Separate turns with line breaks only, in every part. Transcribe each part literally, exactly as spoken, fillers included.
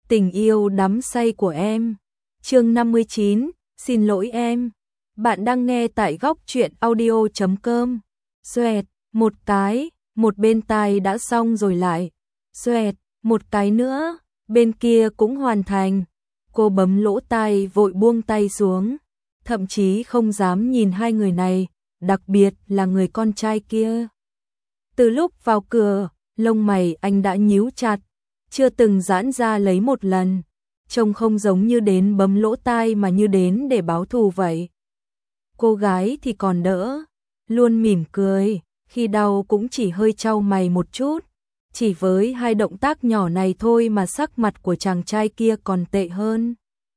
Tình yêu đắm say của em. Chương năm mươi chín, xin lỗi em. Bạn đang nghe tại góc truyện audio chấm com. Xoẹt, một cái, một bên tai đã xong rồi lại. Xoẹt, một cái nữa, bên kia cũng hoàn thành. Cô bấm lỗ tai vội buông tay xuống, thậm chí không dám nhìn hai người này, đặc biệt là người con trai kia. Từ lúc vào cửa, lông mày anh đã nhíu chặt, chưa từng giãn ra lấy một lần, trông không giống như đến bấm lỗ tai mà như đến để báo thù vậy. Cô gái thì còn đỡ, luôn mỉm cười, khi đau cũng chỉ hơi chau mày một chút. Chỉ với hai động tác nhỏ này thôi mà sắc mặt của chàng trai kia còn tệ hơn.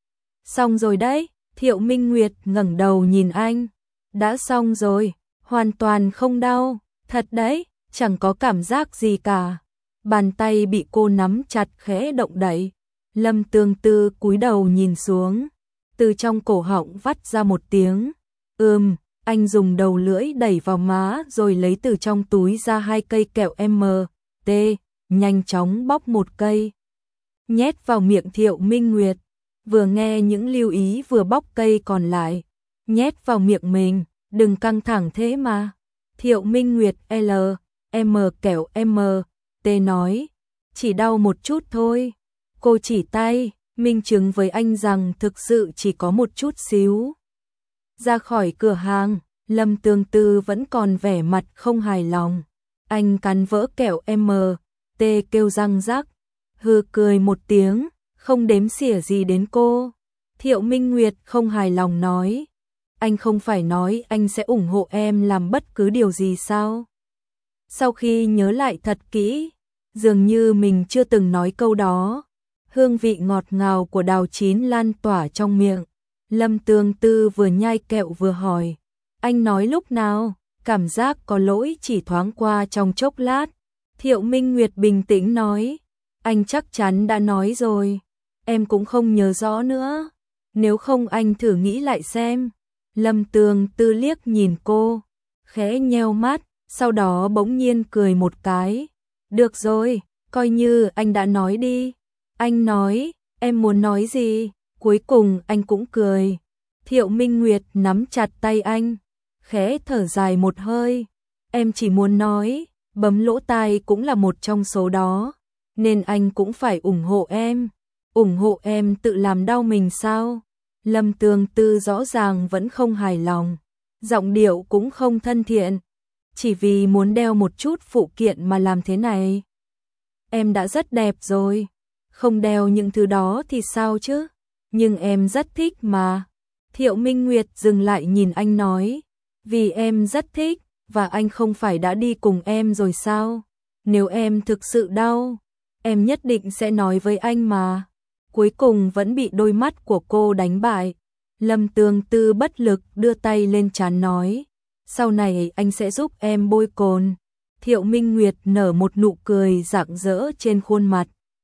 Xong rồi đấy, Thiệu Minh Nguyệt ngẩng đầu nhìn anh. Đã xong rồi, hoàn toàn không đau, thật đấy, chẳng có cảm giác gì cả. Bàn tay bị cô nắm chặt khẽ động đậy. Lâm Tương Tư cúi đầu nhìn xuống, từ trong cổ họng vắt ra một tiếng. Ừm, anh dùng đầu lưỡi đẩy vào má rồi lấy từ trong túi ra hai cây kẹo M, T, nhanh chóng bóc một cây. Nhét vào miệng Thiệu Minh Nguyệt, vừa nghe những lưu ý vừa bóc cây còn lại. Nhét vào miệng mình, đừng căng thẳng thế mà. Thiệu Minh Nguyệt L, M kẹo M, T nói, chỉ đau một chút thôi. Cô chỉ tay, minh chứng với anh rằng thực sự chỉ có một chút xíu. Ra khỏi cửa hàng, Lâm Tương Tư vẫn còn vẻ mặt không hài lòng. Anh cắn vỡ kẹo M, T kêu răng rắc, hừ cười một tiếng, không đếm xỉa gì đến cô. Thiệu Minh Nguyệt không hài lòng nói, anh không phải nói anh sẽ ủng hộ em làm bất cứ điều gì sao? Sau khi nhớ lại thật kỹ, dường như mình chưa từng nói câu đó. Hương vị ngọt ngào của đào chín lan tỏa trong miệng. Lâm Tương Tư vừa nhai kẹo vừa hỏi, anh nói lúc nào? Cảm giác có lỗi chỉ thoáng qua trong chốc lát. Thiệu Minh Nguyệt bình tĩnh nói, anh chắc chắn đã nói rồi, em cũng không nhớ rõ nữa. Nếu không anh thử nghĩ lại xem. Lâm Tương Tư liếc nhìn cô, khẽ nheo mắt, sau đó bỗng nhiên cười một cái. Được rồi, coi như anh đã nói đi. Anh nói, em muốn nói gì? Cuối cùng anh cũng cười. Thiệu Minh Nguyệt nắm chặt tay anh, khẽ thở dài một hơi. Em chỉ muốn nói, bấm lỗ tai cũng là một trong số đó, nên anh cũng phải ủng hộ em. Ủng hộ em tự làm đau mình sao? Lâm Tương Tư rõ ràng vẫn không hài lòng, giọng điệu cũng không thân thiện. Chỉ vì muốn đeo một chút phụ kiện mà làm thế này. Em đã rất đẹp rồi, không đeo những thứ đó thì sao chứ? Nhưng em rất thích mà. Thiệu Minh Nguyệt dừng lại nhìn anh nói, vì em rất thích, và anh không phải đã đi cùng em rồi sao? Nếu em thực sự đau, em nhất định sẽ nói với anh mà. Cuối cùng vẫn bị đôi mắt của cô đánh bại. Lâm Tương Tư bất lực đưa tay lên trán nói, sau này anh sẽ giúp em bôi cồn. Thiệu Minh Nguyệt nở một nụ cười rạng rỡ trên khuôn mặt.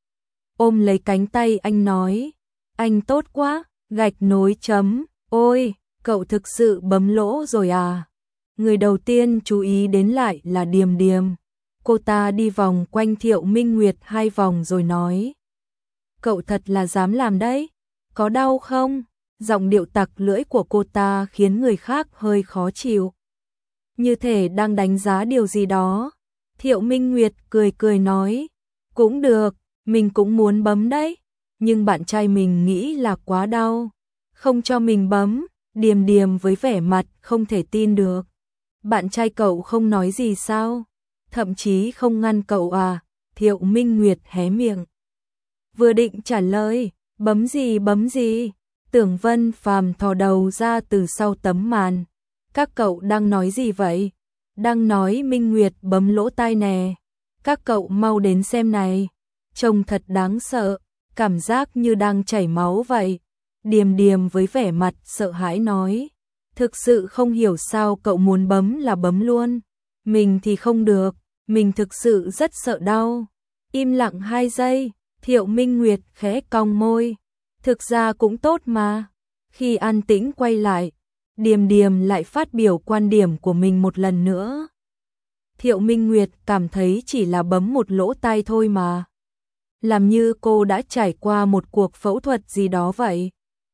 Ôm lấy cánh tay anh nói, anh tốt quá, gạch nối chấm, ôi, cậu thực sự bấm lỗ rồi à? Người đầu tiên chú ý đến lại là Điềm Điềm. Cô ta đi vòng quanh Thiệu Minh Nguyệt hai vòng rồi nói, cậu thật là dám làm đấy, có đau không? Giọng điệu tặc lưỡi của cô ta khiến người khác hơi khó chịu, như thể đang đánh giá điều gì đó. Thiệu Minh Nguyệt cười cười nói, cũng được, mình cũng muốn bấm đấy, nhưng bạn trai mình nghĩ là quá đau, không cho mình bấm. Điềm Điềm với vẻ mặt không thể tin được. Bạn trai cậu không nói gì sao? Thậm chí không ngăn cậu à? Thiệu Minh Nguyệt hé miệng, vừa định trả lời, bấm gì bấm gì? Tưởng Vân Phàm thò đầu ra từ sau tấm màn. Các cậu đang nói gì vậy? Đang nói Minh Nguyệt bấm lỗ tai nè. Các cậu mau đến xem này. Trông thật đáng sợ, cảm giác như đang chảy máu vậy. Điềm Điềm với vẻ mặt sợ hãi nói, thực sự không hiểu sao cậu muốn bấm là bấm luôn. Mình thì không được, mình thực sự rất sợ đau. Im lặng hai giây, Thiệu Minh Nguyệt khẽ cong môi. Thực ra cũng tốt mà. Khi an tĩnh quay lại, Điềm Điềm lại phát biểu quan điểm của mình một lần nữa. Thiệu Minh Nguyệt cảm thấy chỉ là bấm một lỗ tai thôi mà. làm như cô đã trải qua một cuộc phẫu thuật gì đó vậy.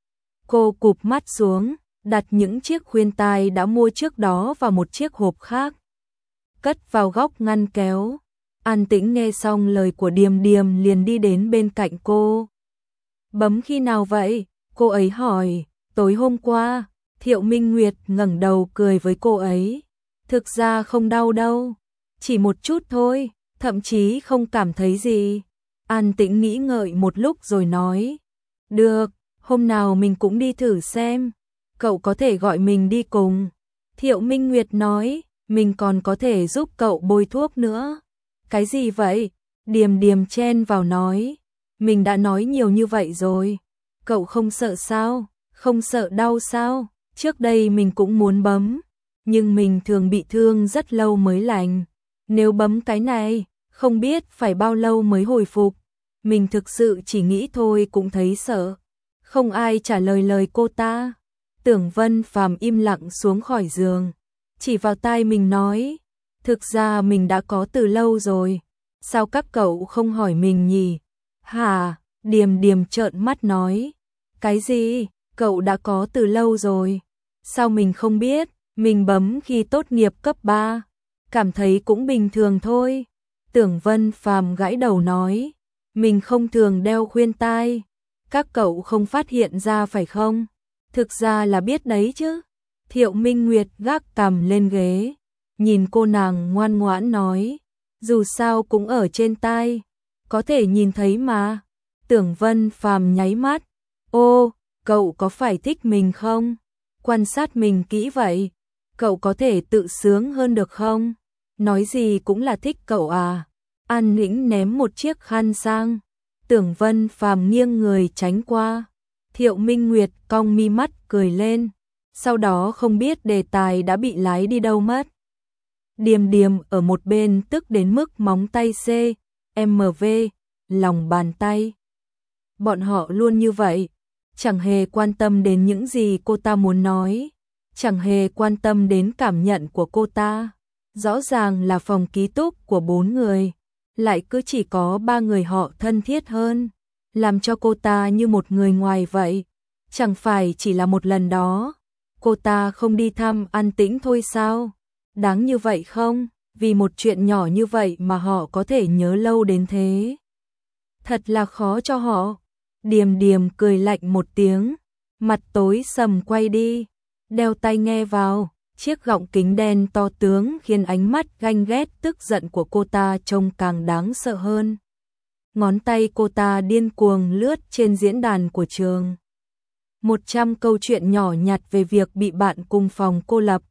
Cô cụp mắt xuống, đặt những chiếc khuyên tai đã mua trước đó vào một chiếc hộp khác, cất vào góc ngăn kéo. An Tĩnh nghe xong lời của Điềm Điềm liền đi đến bên cạnh cô. Bấm khi nào vậy? Cô ấy hỏi. Tối hôm qua. Thiệu Minh Nguyệt ngẩng đầu cười với cô ấy. Thực ra không đau đâu, chỉ một chút thôi, thậm chí không cảm thấy gì. An Tĩnh nghĩ ngợi một lúc rồi nói. Được, hôm nào mình cũng đi thử xem. Cậu có thể gọi mình đi cùng. Thiệu Minh Nguyệt nói. Mình còn có thể giúp cậu bôi thuốc nữa. Cái gì vậy? Điềm Điềm chen vào nói. Mình đã nói nhiều như vậy rồi. Cậu không sợ sao? Không sợ đau sao? Trước đây mình cũng muốn bấm, nhưng mình thường bị thương rất lâu mới lành. Nếu bấm cái này, không biết phải bao lâu mới hồi phục. Mình thực sự chỉ nghĩ thôi cũng thấy sợ. Không ai trả lời lời cô ta. Tưởng Vân Phàm im lặng xuống khỏi giường, chỉ vào tai mình nói. Thực ra mình đã có từ lâu rồi. Sao các cậu không hỏi mình nhỉ? Hả? Điềm Điềm trợn mắt nói. Cái gì? Cậu đã có từ lâu rồi. Sao mình không biết? Mình bấm khi tốt nghiệp cấp ba. Cảm thấy cũng bình thường thôi. Tưởng Vân Phàm gãi đầu nói. Mình không thường đeo khuyên tai. Các cậu không phát hiện ra phải không? Thực ra là biết đấy chứ. Thiệu Minh Nguyệt gác cằm lên ghế, nhìn cô nàng ngoan ngoãn nói. Dù sao cũng ở trên tai, có thể nhìn thấy mà. Tưởng Vân Phàm nháy mắt. Ô, cậu có phải thích mình không? Quan sát mình kỹ vậy. Cậu có thể tự sướng hơn được không? Nói gì cũng là thích cậu à? An Nĩnh ném một chiếc khăn sang. Tưởng Vân Phàm nghiêng người tránh qua. Thiệu Minh Nguyệt cong mi mắt cười lên. Sau đó không biết đề tài đã bị lái đi đâu mất. Điềm Điềm ở một bên tức đến mức móng tay C, M V, lòng bàn tay. Bọn họ luôn như vậy, chẳng hề quan tâm đến những gì cô ta muốn nói, chẳng hề quan tâm đến cảm nhận của cô ta. Rõ ràng là phòng ký túc của bốn người, lại cứ chỉ có ba người họ thân thiết hơn, làm cho cô ta như một người ngoài vậy. Chẳng phải chỉ là một lần đó, cô ta không đi thăm An Tĩnh thôi sao? Đáng như vậy không? Vì một chuyện nhỏ như vậy mà họ có thể nhớ lâu đến thế. Thật là khó cho họ. Điềm Điềm cười lạnh một tiếng, mặt tối sầm quay đi, đeo tai nghe vào. Chiếc gọng kính đen to tướng khiến ánh mắt ganh ghét tức giận của cô ta trông càng đáng sợ hơn. Ngón tay cô ta điên cuồng lướt trên diễn đàn của trường. một trăm câu chuyện nhỏ nhặt về việc bị bạn cùng phòng cô lập.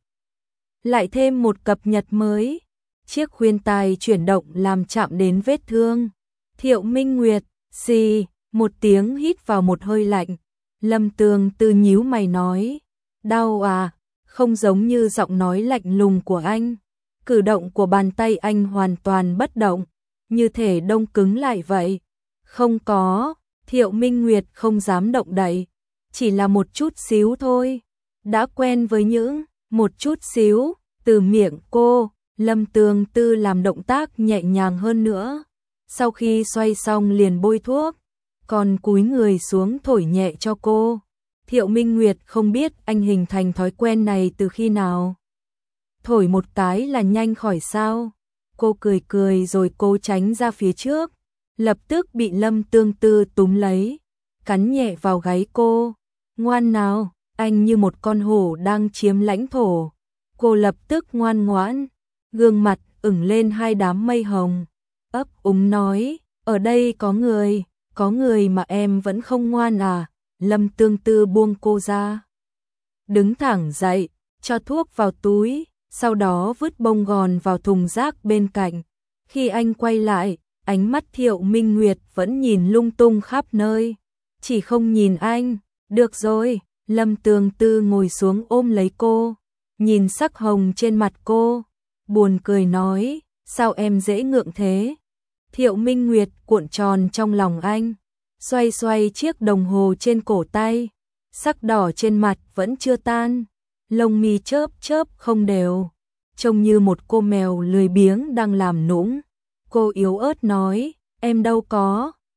Lại thêm một cập nhật mới. Chiếc khuyên tai chuyển động làm chạm đến vết thương. Thiệu Minh Nguyệt, xì, một tiếng hít vào một hơi lạnh. Lâm Tường Tư nhíu mày nói. Đau à? Không giống như giọng nói lạnh lùng của anh. Cử động của bàn tay anh hoàn toàn bất động, như thể đông cứng lại vậy. Không có, Thiệu Minh Nguyệt không dám động đậy. Chỉ là một chút xíu thôi. Đã quen với những một chút xíu từ miệng cô. Lâm Tường Tư làm động tác nhẹ nhàng hơn nữa. Sau khi xoay xong liền bôi thuốc, còn cúi người xuống thổi nhẹ cho cô. Thiệu Minh Nguyệt không biết anh hình thành thói quen này từ khi nào. Thổi một cái là nhanh khỏi sao? Cô cười cười rồi cố tránh ra phía trước, lập tức bị Lâm Tương Tư túm lấy, cắn nhẹ vào gáy cô. Ngoan nào, anh như một con hổ đang chiếm lãnh thổ. Cô lập tức ngoan ngoãn, gương mặt ửng lên hai đám mây hồng, ấp úng nói, ở đây có người, có người mà em vẫn không ngoan à? Lâm Tương Tư buông cô ra, đứng thẳng dậy, cho thuốc vào túi, sau đó vứt bông gòn vào thùng rác bên cạnh. Khi anh quay lại, ánh mắt Thiệu Minh Nguyệt vẫn nhìn lung tung khắp nơi, chỉ không nhìn anh. Được rồi, Lâm Tường Tư ngồi xuống ôm lấy cô, nhìn sắc hồng trên mặt cô, buồn cười nói, sao em dễ ngượng thế? Thiệu Minh Nguyệt cuộn tròn trong lòng anh, xoay xoay chiếc đồng hồ trên cổ tay, sắc đỏ trên mặt vẫn chưa tan, lông mi chớp chớp không đều, trông như một cô mèo lười biếng đang làm nũng. Cô yếu ớt nói, em đâu có,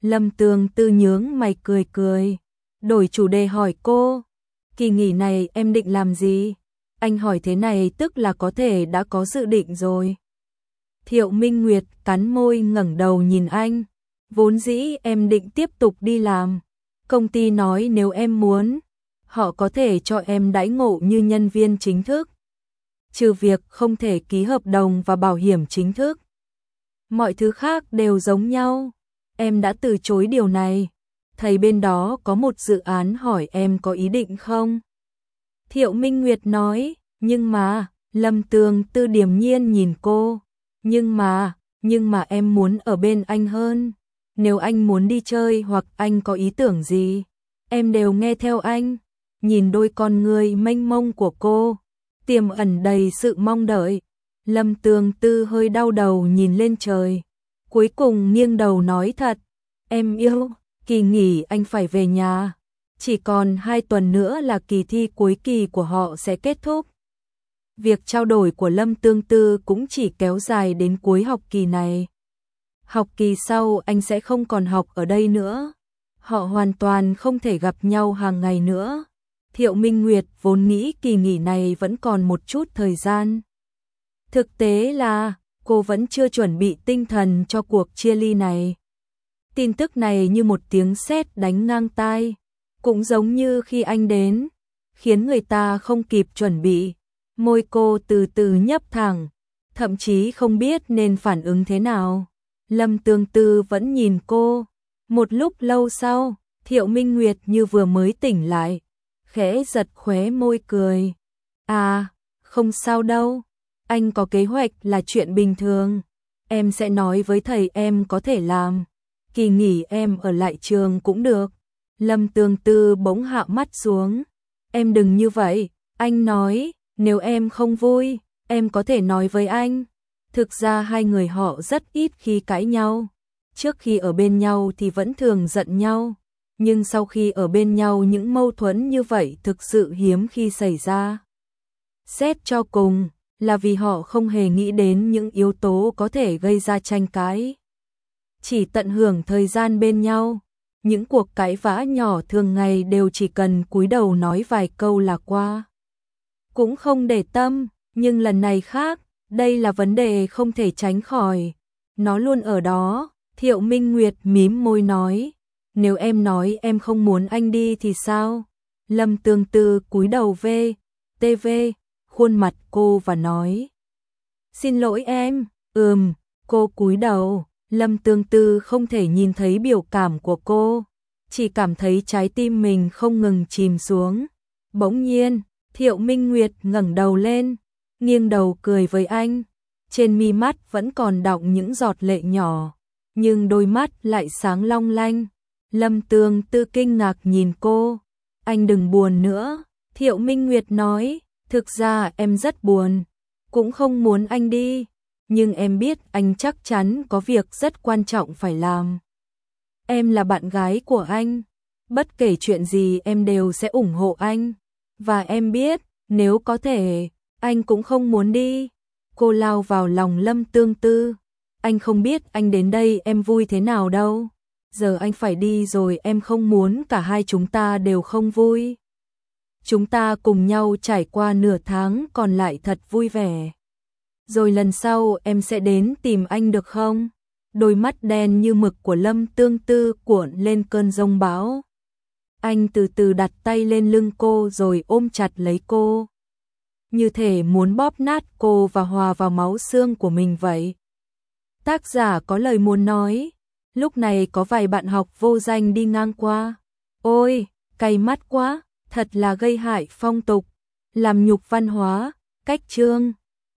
Lâm Tương Tư nhướng mày cười cười, đổi chủ đề hỏi cô, kỳ nghỉ này em định làm gì? Anh hỏi thế này tức là có thể đã có dự định rồi. Thiệu Minh Nguyệt cắn môi ngẩng đầu nhìn anh, vốn dĩ em định tiếp tục đi làm. Công ty nói nếu em muốn, họ có thể cho em đãi ngộ như nhân viên chính thức. Trừ việc không thể ký hợp đồng và bảo hiểm chính thức. Mọi thứ khác đều giống nhau. Em đã từ chối điều này. Thầy bên đó có một dự án hỏi em có ý định không? Thiệu Minh Nguyệt nói, nhưng mà, Lâm Tương Tư điềm nhiên nhìn cô. Nhưng mà, nhưng mà em muốn ở bên anh hơn. Nếu anh muốn đi chơi hoặc anh có ý tưởng gì, em đều nghe theo anh. Nhìn đôi con ngươi mênh mông của cô, tiềm ẩn đầy sự mong đợi. Lâm Tương Tư hơi đau đầu nhìn lên trời, cuối cùng nghiêng đầu nói thật, em yêu, kỳ nghỉ anh phải về nhà. Chỉ còn hai tuần nữa là kỳ thi cuối kỳ của họ sẽ kết thúc. Việc trao đổi của Lâm Tương Tư cũng chỉ kéo dài đến cuối học kỳ này. Học kỳ sau anh sẽ không còn học ở đây nữa. Họ hoàn toàn không thể gặp nhau hàng ngày nữa. Thiệu Minh Nguyệt vốn nghĩ kỳ nghỉ này vẫn còn một chút thời gian. Thực tế là cô vẫn chưa chuẩn bị tinh thần cho cuộc chia ly này. Tin tức này như một tiếng sét đánh ngang tai, cũng giống như khi anh đến, khiến người ta không kịp chuẩn bị. Môi cô từ từ nhấp thẳng, thậm chí không biết nên phản ứng thế nào. Lâm Tương Tư vẫn nhìn cô. Một lúc lâu sau, Thiệu Minh Nguyệt như vừa mới tỉnh lại, khẽ giật khóe môi cười. À, không sao đâu, anh có kế hoạch là chuyện bình thường. Em sẽ nói với thầy em có thể làm. Kỳ nghỉ em ở lại trường cũng được. Lâm Tương Tư bỗng hạ mắt xuống. Em đừng như vậy, anh nói, nếu em không vui, em có thể nói với anh. Thực ra hai người họ rất ít khi cãi nhau. Trước khi ở bên nhau thì vẫn thường giận nhau. Nhưng sau khi ở bên nhau những mâu thuẫn như vậy thực sự hiếm khi xảy ra. Xét cho cùng, là vì họ không hề nghĩ đến những yếu tố có thể gây ra tranh cãi. Chỉ tận hưởng thời gian bên nhau. Những cuộc cãi vã nhỏ thường ngày đều chỉ cần cúi đầu nói vài câu là qua. Cũng không để tâm, nhưng lần này khác, đây là vấn đề không thể tránh khỏi. Nó luôn ở đó. Thiệu Minh Nguyệt mím môi nói, nếu em nói em không muốn anh đi thì sao? Lâm Tương Tư cúi đầu về, tê vê, khuôn mặt cô và nói, xin lỗi em. Ừm, cô cúi đầu. Lâm Tương Tư không thể nhìn thấy biểu cảm của cô, chỉ cảm thấy trái tim mình không ngừng chìm xuống. Bỗng nhiên, Thiệu Minh Nguyệt ngẩng đầu lên, nghiêng đầu cười với anh. Trên mi mắt vẫn còn đọng những giọt lệ nhỏ, nhưng đôi mắt lại sáng long lanh. Lâm Tương Tư kinh ngạc nhìn cô. Anh đừng buồn nữa. Thiệu Minh Nguyệt nói, thực ra em rất buồn, cũng không muốn anh đi. Nhưng em biết anh chắc chắn có việc rất quan trọng phải làm. Em là bạn gái của anh. Bất kể chuyện gì em đều sẽ ủng hộ anh. Và em biết, nếu có thể, anh cũng không muốn đi. Cô lao vào lòng Lâm Tương Tư. Anh không biết anh đến đây em vui thế nào đâu. Giờ anh phải đi rồi, em không muốn cả hai chúng ta đều không vui. Chúng ta cùng nhau trải qua nửa tháng còn lại thật vui vẻ. Rồi lần sau em sẽ đến tìm anh được không? Đôi mắt đen như mực của Lâm Tương Tư cuộn lên cơn giông bão. Anh từ từ đặt tay lên lưng cô rồi ôm chặt lấy cô, như thể muốn bóp nát cô và hòa vào máu xương của mình vậy. Tác giả có lời muốn nói. Lúc này có vài bạn học vô danh đi ngang qua. Ôi, cay mắt quá, thật là gây hại phong tục, làm nhục văn hóa, cách chương.